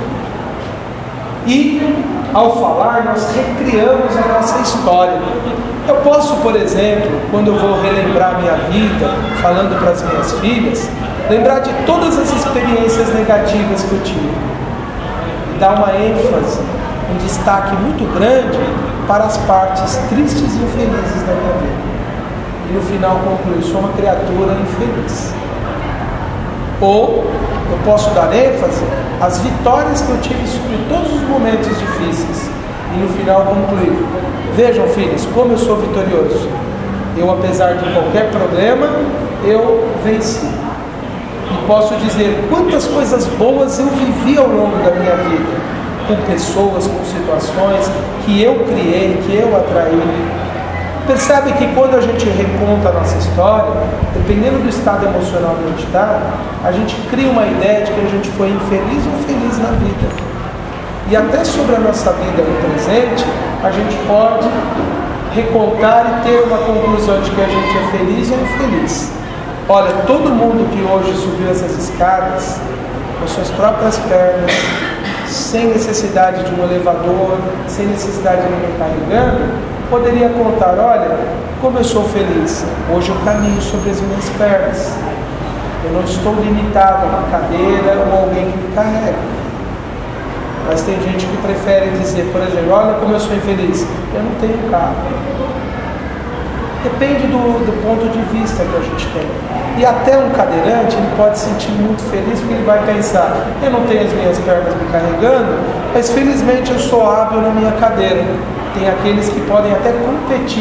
E, ao falar, nós recriamos a nossa história. Eu posso, por exemplo, quando eu vou relembrar minha vida, falando para as minhas filhas, lembrar de todas as experiências negativas que eu tive. E dar uma ênfase, um destaque muito grande para as partes tristes e infelizes da minha vida. E no final concluir, sou uma criatura infeliz. Ou eu posso dar ênfase às vitórias que eu tive sobre todos os momentos difíceis. E no final concluir, vejam filhos, como eu sou vitorioso. Eu, apesar de qualquer problema, eu venci. E posso dizer quantas coisas boas eu vivi ao longo da minha vida, com pessoas, com situações que eu criei, que eu atraí. Percebe que quando a gente reconta a nossa história, dependendo do estado emocional que a gente está, a gente cria uma ideia de que a gente foi infeliz ou feliz na vida. E até sobre a nossa vida no presente, a gente pode recontar e ter uma conclusão de que a gente é feliz ou infeliz. Olha, todo mundo que hoje subiu essas escadas, com suas próprias pernas, sem necessidade de um elevador, sem necessidade de ninguém carregando, poderia contar, olha, como eu sou feliz, hoje eu caminho sobre as minhas pernas, eu não estou limitado a uma cadeira ou alguém que me carrega. Mas tem gente que prefere dizer, por exemplo, olha como eu sou infeliz, eu não tenho carro. Depende do ponto de vista que a gente tem. E até um cadeirante, ele pode se sentir muito feliz, porque ele vai pensar, eu não tenho as minhas pernas me carregando, mas felizmente eu sou hábil na minha cadeira. Tem aqueles que podem até competir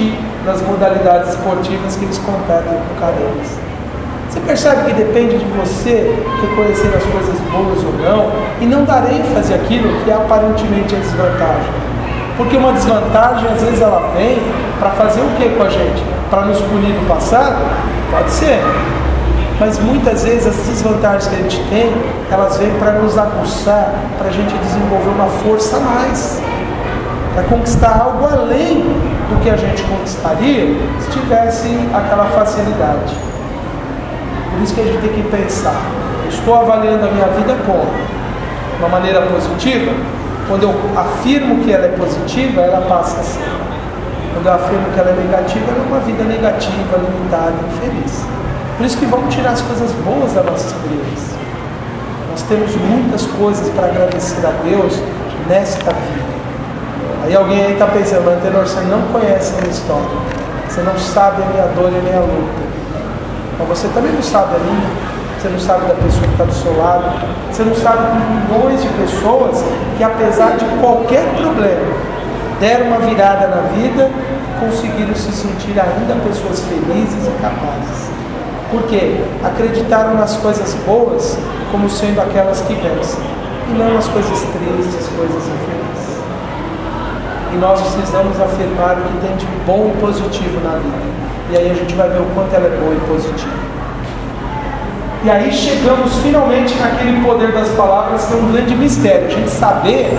nas modalidades esportivas que eles competem com cadenas. Você percebe que depende de você reconhecer as coisas boas ou não, e não dar ênfase àquilo que aparentemente é desvantagem. Porque uma desvantagem, às vezes, ela vem para fazer o que com a gente? Para nos punir do passado? Pode ser. Mas muitas vezes as desvantagens que a gente tem, elas vêm para nos aguçar, para a gente desenvolver uma força a mais, para conquistar algo além do que a gente conquistaria se tivesse aquela facilidade. Por isso que a gente tem que pensar, estou avaliando a minha vida como? De uma maneira positiva? Quando eu afirmo que ela é positiva, ela passa a ser. Quando eu afirmo que ela é negativa, ela é uma vida negativa, limitada, infeliz. Por isso que vamos tirar as coisas boas da nossa experiência. Nós temos muitas coisas para agradecer a Deus nesta vida. Aí alguém aí está pensando, mas Antenor, você não conhece a minha história. Você não sabe a minha dor e a minha luta. Mas você também não sabe a minha. Você não sabe da pessoa que está do seu lado. Você não sabe de milhões de pessoas que, apesar de qualquer problema, deram uma virada na vida e conseguiram se sentir ainda pessoas felizes e capazes. Por quê? Acreditaram nas coisas boas como sendo aquelas que vencem, e não nas coisas tristes, coisas infelizes. E nós precisamos afirmar o que tem de bom e positivo na vida. E aí a gente vai ver o quanto ela é boa e positiva. E aí chegamos finalmente naquele poder das palavras, que é um grande mistério. A gente saber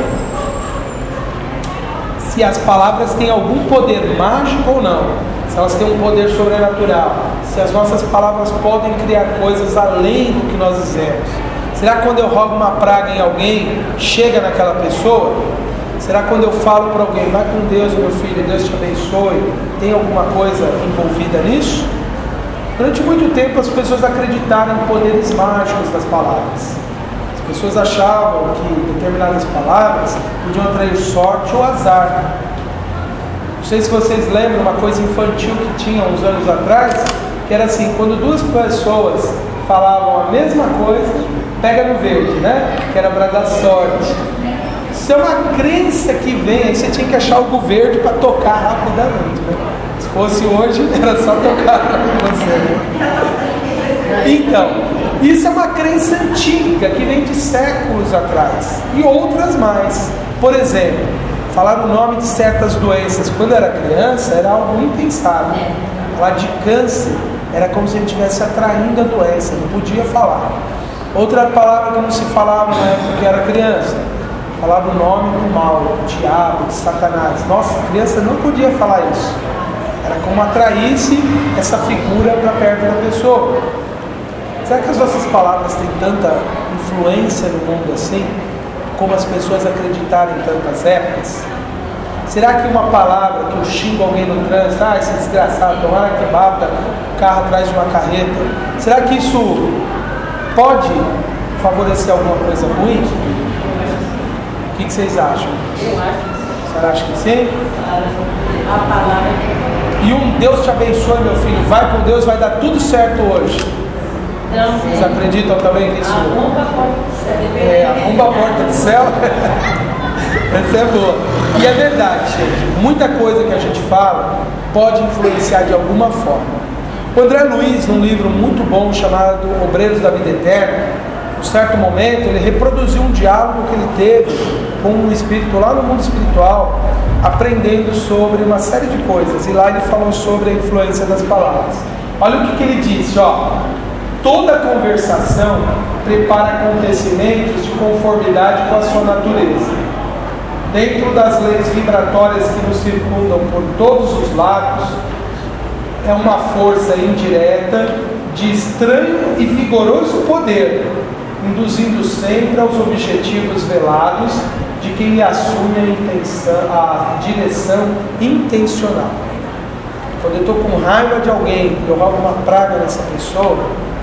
se as palavras têm algum poder mágico ou não. Se elas têm um poder sobrenatural. Se as nossas palavras podem criar coisas além do que nós dizemos. Será que quando eu rogo uma praga em alguém, chega naquela pessoa? Será que quando eu falo para alguém, vai com Deus, meu filho, Deus te abençoe, tem alguma coisa envolvida nisso? Durante muito tempo as pessoas acreditaram em poderes mágicos das palavras. As pessoas achavam que determinadas palavras podiam atrair sorte ou azar. Não sei se vocês lembram uma coisa infantil que tinha uns anos atrás, que era assim, quando duas pessoas falavam a mesma coisa, pega no verde, né? Que era para dar sorte. Isso é uma crença que vem, aí você tinha que achar algo verde para tocar rapidamente, né? Se fosse hoje, era só tocar para você, né? Então, isso é uma crença antiga, que vem de séculos atrás, e outras mais. Por exemplo, falar o nome de certas doenças quando era criança era algo impensável. Falar de câncer era como se a gente estivesse atraindo a doença, não podia falar. Outra palavra que não se falava na época que era criança, falava o nome do mal, do diabo, de Satanás. Nossa, a criança não podia falar isso. Era como atraísse essa figura para perto da pessoa. Será que as nossas palavras têm tanta influência no mundo assim? Como as pessoas acreditaram em tantas épocas? Será que uma palavra que eu xingo alguém no trânsito, esse desgraçado, tomara que bata o carro atrás de uma carreta, será que isso pode favorecer alguma coisa ruim? O que vocês acham? Eu acho. Você acha que sim? A palavra. E um Deus te abençoe, meu filho, vai com Deus, vai dar tudo certo hoje. Não, vocês acreditam também nisso? Arromba a porta do céu. Arromba a porta do céu? Essa é boa. E é verdade, gente. Muita coisa que a gente fala pode influenciar de alguma forma. O André Luiz, num livro muito bom chamado Obreiros da Vida Eterna, em certo momento ele reproduziu um diálogo que ele teve com um espírito lá no mundo espiritual, aprendendo sobre uma série de coisas. E lá ele falou sobre a influência das palavras. Olha o que ele disse, toda conversação prepara acontecimentos de conformidade com a sua natureza. Dentro das leis vibratórias que nos circundam por todos os lados, é uma força indireta de estranho e vigoroso poder, induzindo sempre aos objetivos velados de quem lhe assume a direção intencional. Quando eu estou com raiva de alguém e eu rogo uma praga nessa pessoa,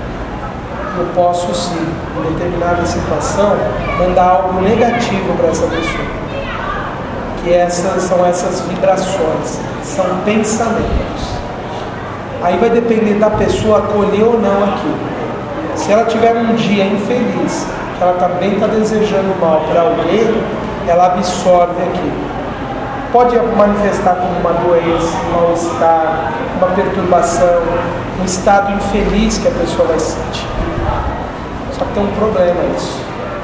eu posso sim, em determinada situação, mandar algo negativo para essa pessoa. Que são essas vibrações, são pensamentos. Aí vai depender da pessoa acolher ou não aquilo. Se ela tiver um dia infeliz, que ela também está desejando mal para alguém, ela absorve aquilo. pode manifestar como uma doença, um mal-estar, uma perturbação, um estado infeliz que a pessoa vai sentir. Só que tem um problema isso.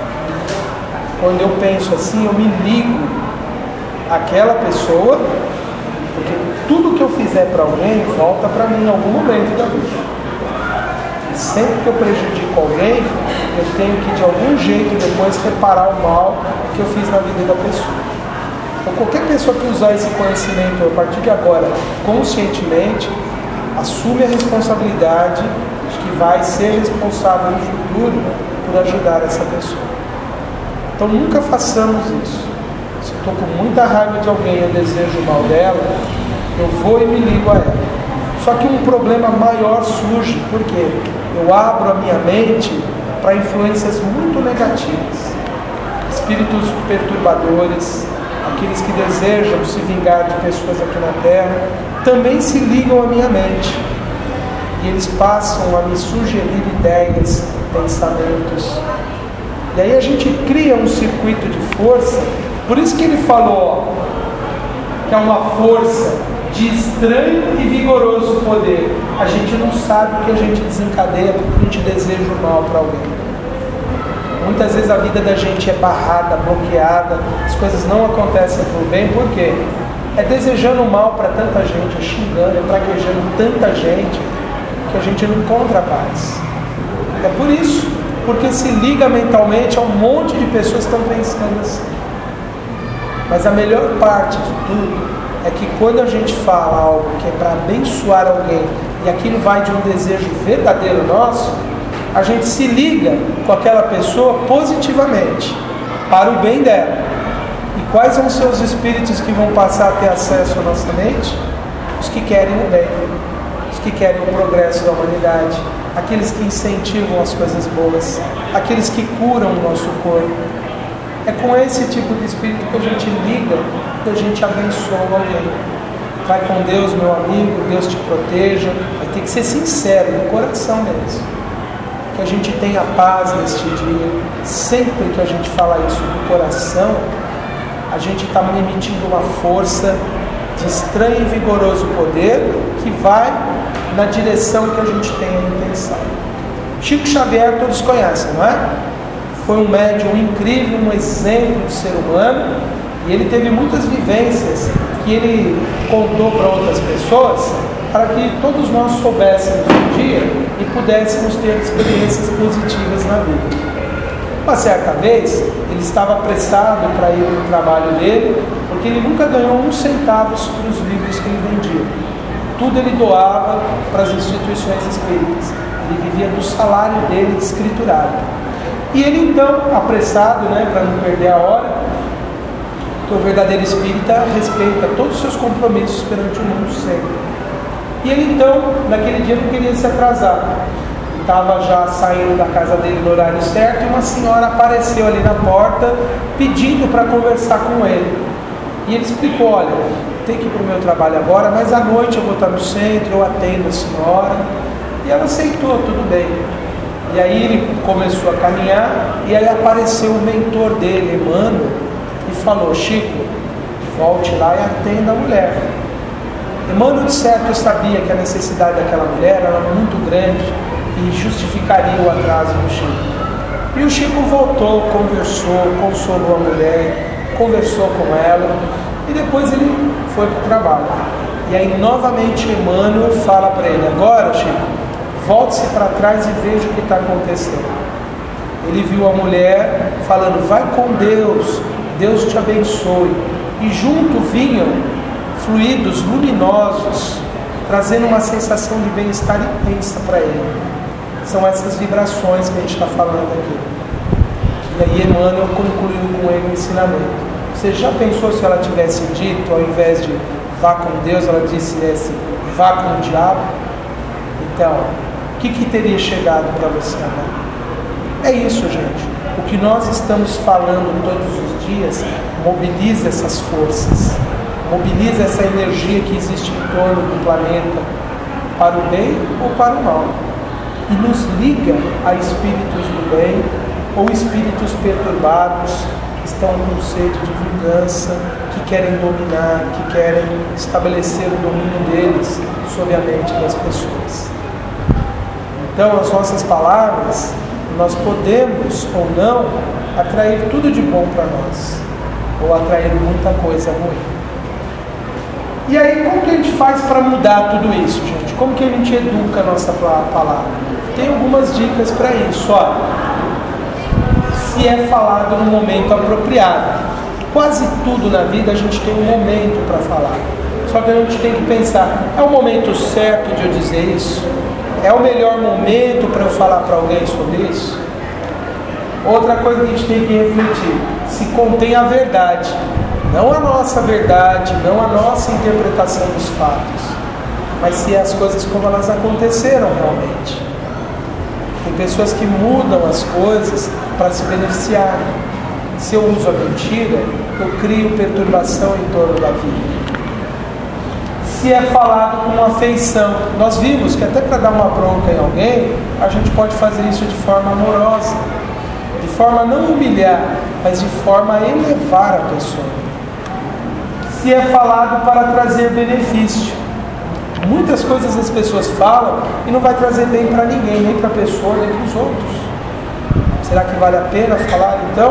Quando eu penso assim, eu me ligo àquela pessoa, porque tudo que eu fizer para alguém volta para mim em algum momento da vida. E sempre que eu prejudico alguém, eu tenho que de algum jeito depois reparar o mal que eu fiz na vida da pessoa. Então qualquer pessoa que usar esse conhecimento a partir de agora, conscientemente, assume a responsabilidade de que vai ser responsável no futuro por ajudar essa pessoa. Então nunca façamos isso. Se eu estou com muita raiva de alguém e eu desejo o mal dela, eu vou e me ligo a ela. Só que um problema maior surge, porque eu abro a minha mente para influências muito negativas. Espíritos perturbadores, aqueles que desejam se vingar de pessoas aqui na Terra, também se ligam à minha mente. E eles passam a me sugerir ideias, pensamentos. E aí a gente cria um circuito de força. Por isso que ele falou que é uma força de estranho e vigoroso poder. A gente não sabe o que a gente desencadeia porque a gente deseja o mal para alguém. Muitas vezes a vida da gente é barrada, bloqueada, as coisas não acontecem por bem, por quê? É desejando o mal para tanta gente, é xingando, é praguejando tanta gente, que a gente não encontra paz. É por isso, porque se liga mentalmente a um monte de pessoas que estão pensando assim. Mas a melhor parte de tudo é que quando a gente fala algo que é para abençoar alguém e aquilo vai de um desejo verdadeiro nosso, a gente se liga com aquela pessoa positivamente, para o bem dela. E quais vão ser os espíritos que vão passar a ter acesso à nossa mente? Os que querem o bem, os que querem o progresso da humanidade, aqueles que incentivam as coisas boas, aqueles que curam o nosso corpo. É com esse tipo de espírito que a gente liga, que a gente abençoa alguém. Vai com Deus, meu amigo, Deus te proteja. Vai ter que ser sincero, no coração mesmo. Que a gente tenha paz neste dia. Sempre que a gente fala isso do coração, a gente está emitindo uma força de estranho e vigoroso poder que vai na direção que a gente tem a intenção. Chico Xavier todos conhecem, não é? Foi um médium incrível, um exemplo de ser humano, e ele teve muitas vivências que ele contou para outras pessoas, para que todos nós soubéssemos um dia e pudéssemos ter experiências positivas na vida. Uma certa vez, ele estava apressado para ir para o trabalho dele, porque ele nunca ganhou um centavo para os livros que ele vendia. Tudo ele doava para as instituições espíritas. Ele vivia do salário dele de escriturário. E ele então, apressado, para não perder a hora, que o verdadeiro espírita respeita todos os seus compromissos perante o mundo sempre. E ele então, naquele dia, não queria se atrasar. Estava já saindo da casa dele no horário certo e uma senhora apareceu ali na porta pedindo para conversar com ele. E ele explicou, olha, tem que ir para o meu trabalho agora, mas à noite eu vou estar no centro, eu atendo a senhora. E ela aceitou, tudo bem. E aí ele começou a caminhar e aí apareceu o mentor dele, Emmanuel, e falou, Chico, volte lá e atenda a mulher. Emmanuel, de certo, sabia que a necessidade daquela mulher era muito grande e justificaria o atraso do Chico. E o Chico voltou, conversou, consolou a mulher, conversou com ela e depois ele foi para o trabalho. E aí novamente Emmanuel fala para ele, agora Chico, volte-se para trás e veja o que está acontecendo. Ele viu a mulher falando, vai com Deus, Deus te abençoe. E junto vinham fluidos luminosos, trazendo uma sensação de bem-estar intensa para ele. São essas vibrações que a gente está falando aqui. E aí Emmanuel concluiu com ele o ensinamento. Você já pensou se ela tivesse dito, ao invés de vá com Deus, ela dissesse vá com o diabo? Então, o que teria chegado para você agora? É isso, gente. O que nós estamos falando todos os dias mobiliza essas forças, mobiliza essa energia que existe em torno do planeta para o bem ou para o mal e nos liga a espíritos do bem ou espíritos perturbados, estão com sede de vingança, que querem dominar, que querem estabelecer o domínio deles sobre a mente das pessoas. Então, as nossas palavras, nós podemos ou não atrair tudo de bom para nós, ou atrair muita coisa ruim. E aí, como que a gente faz para mudar tudo isso, gente? Como que a gente educa a nossa palavra? Tem algumas dicas para isso. Olha, se é falado no momento apropriado. Quase tudo na vida a gente tem um momento para falar. Só que a gente tem que pensar, é o momento certo de eu dizer isso? É o melhor momento para eu falar para alguém sobre isso? Outra coisa que a gente tem que refletir, se contém a verdade. Não a nossa verdade, não a nossa interpretação dos fatos, mas se as coisas como elas aconteceram realmente. Tem pessoas que mudam as coisas para se beneficiar. Se eu uso a mentira, eu crio perturbação em torno da vida. Se é falado com afeição, nós vimos que até para dar uma bronca em alguém, a gente pode fazer isso de forma amorosa, de forma a não humilhar, mas de forma a elevar a pessoa. Se é falado para trazer benefício. Muitas coisas as pessoas falam e não vai trazer bem para ninguém, nem para a pessoa, nem para os outros. Será que vale a pena falar então?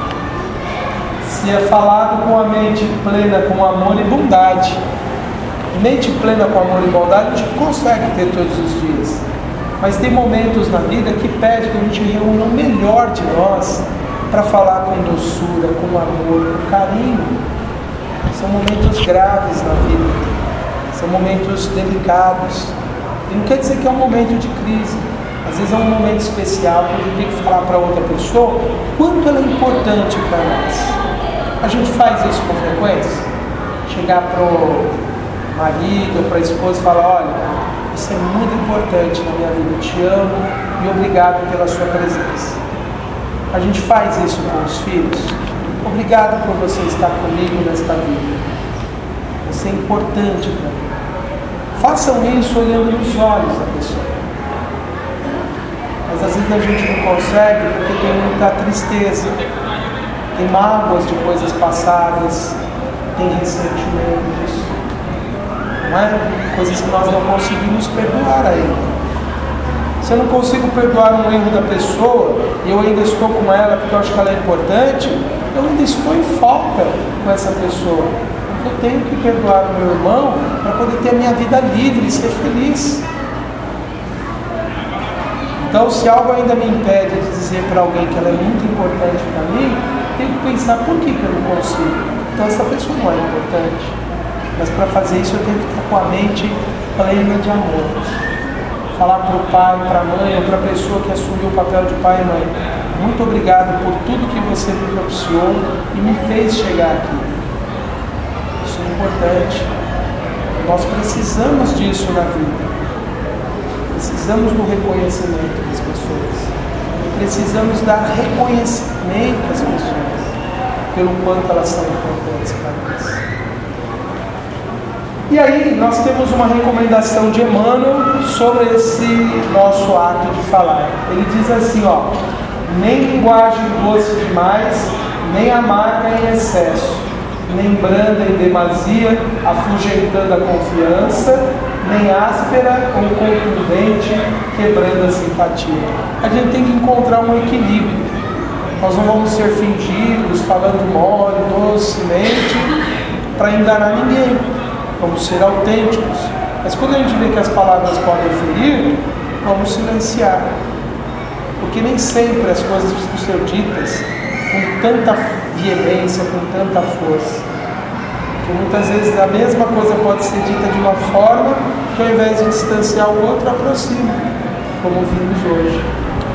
Se é falado com a mente plena, com amor e bondade. Mente plena com amor e bondade a gente consegue ter todos os dias. Mas tem momentos na vida que pede que a gente reúna o melhor de nós para falar com doçura, com amor, com carinho. São momentos graves na vida. São momentos delicados. E não quer dizer que é um momento de crise. Às vezes é um momento especial que a gente tem que falar para outra pessoa quanto ela é importante para nós. A gente faz isso com frequência? Chegar para o marido ou para a esposa e falar, olha, isso é muito importante na minha vida, eu te amo e obrigado pela sua presença. A gente faz isso com os filhos. Obrigado por você estar comigo nesta vida. Isso é importante para mim. Façam isso olhando nos olhos da pessoa. Mas às vezes a gente não consegue porque tem muita tristeza, tem mágoas de coisas passadas, tem ressentimentos, não é? Coisas que nós não conseguimos perdoar ainda. Se eu não consigo perdoar um erro da pessoa e eu ainda estou com ela porque eu acho que ela é importante, eu ainda estou em falta com essa pessoa. Eu tenho que perdoar o meu irmão para poder ter a minha vida livre e ser feliz. Então, se algo ainda me impede de dizer para alguém que ela é muito importante para mim, eu tenho que pensar por que eu não consigo. Então, essa pessoa não é importante. Mas para fazer isso, eu tenho que estar com a mente plena de amor. Falar para o pai, para a mãe, ou para a pessoa que assumiu o papel de pai e mãe: muito obrigado por tudo que você me propiciou e me fez chegar aqui. Isso é importante. Nós precisamos disso na vida. Precisamos do reconhecimento das pessoas. Precisamos dar reconhecimento às pessoas pelo quanto elas são importantes para nós. E aí nós temos uma recomendação de Emmanuel sobre esse nosso ato de falar. Ele diz assim, ó: nem linguagem doce demais, nem amarga em excesso, nem branda em demasia, afugentando a confiança, nem áspera ou contundente, quebrando a simpatia. A gente tem que encontrar um equilíbrio. Nós não vamos ser fingidos, falando mole, docemente, para enganar ninguém. Vamos ser autênticos. Mas quando a gente vê que as palavras podem ferir, vamos silenciar. Porque nem sempre as coisas precisam ser ditas com tanta veemência, com tanta força. Porque muitas vezes a mesma coisa pode ser dita de uma forma que, ao invés de distanciar o outro, aproxima, como vimos hoje.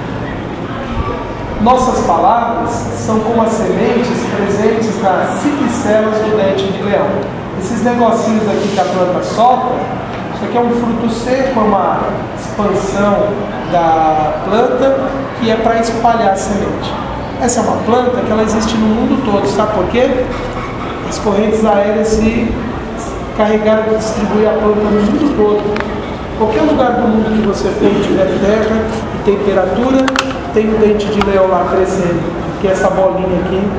Nossas palavras são como as sementes presentes nas cipicelas do dente de leão. Esses negocinhos aqui que a planta solta, isso aqui é um fruto seco, é uma expansão da planta que é para espalhar a semente. Essa é uma planta que ela existe no mundo todo, sabe por quê? As correntes aéreas se carregaram para distribuir a planta no mundo todo. Qualquer lugar do mundo que você for, tiver terra e temperatura, tem o dente de leão lá crescendo, que é essa bolinha aqui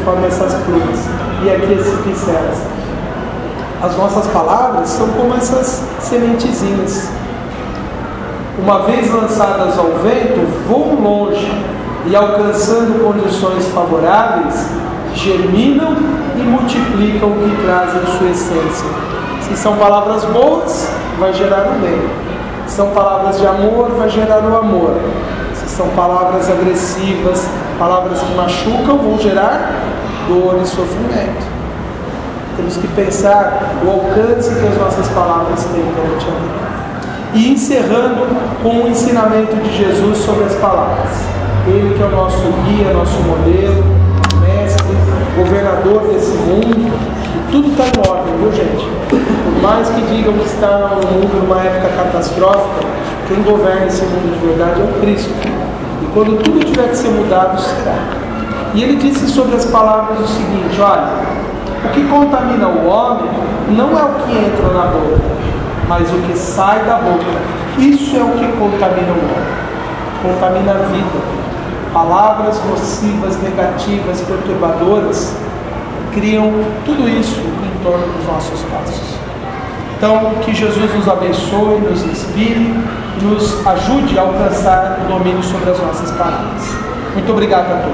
conforme essas plumas. E aqui esses pincéis. As nossas palavras são como essas sementezinhas. Uma vez lançadas ao vento, voam longe e, alcançando condições favoráveis, germinam e multiplicam o que trazem sua essência. Se são palavras boas, vai gerar o bem. Se são palavras de amor, vai gerar o amor. Se são palavras agressivas, palavras que machucam, vão gerar dor e sofrimento. Temos que pensar o alcance que as nossas palavras têm perante a vida. E encerrando com o ensinamento de Jesus sobre as palavras. Ele que é o nosso guia, nosso modelo, mestre, governador desse mundo. E tudo está em ordem, viu, gente? Por mais que digam que está no mundo numa época catastrófica, quem governa esse mundo de verdade é o Cristo. E quando tudo tiver que ser mudado, será. E ele disse sobre as palavras o seguinte: olha, o que contamina o homem não é o que entra na boca, mas o que sai da boca. Isso é o que contamina o homem. Contamina a vida. Palavras nocivas, negativas, perturbadoras criam tudo isso em torno dos nossos passos. Então, que Jesus nos abençoe, nos inspire, nos ajude a alcançar o domínio sobre as nossas palavras. Muito obrigado a todos.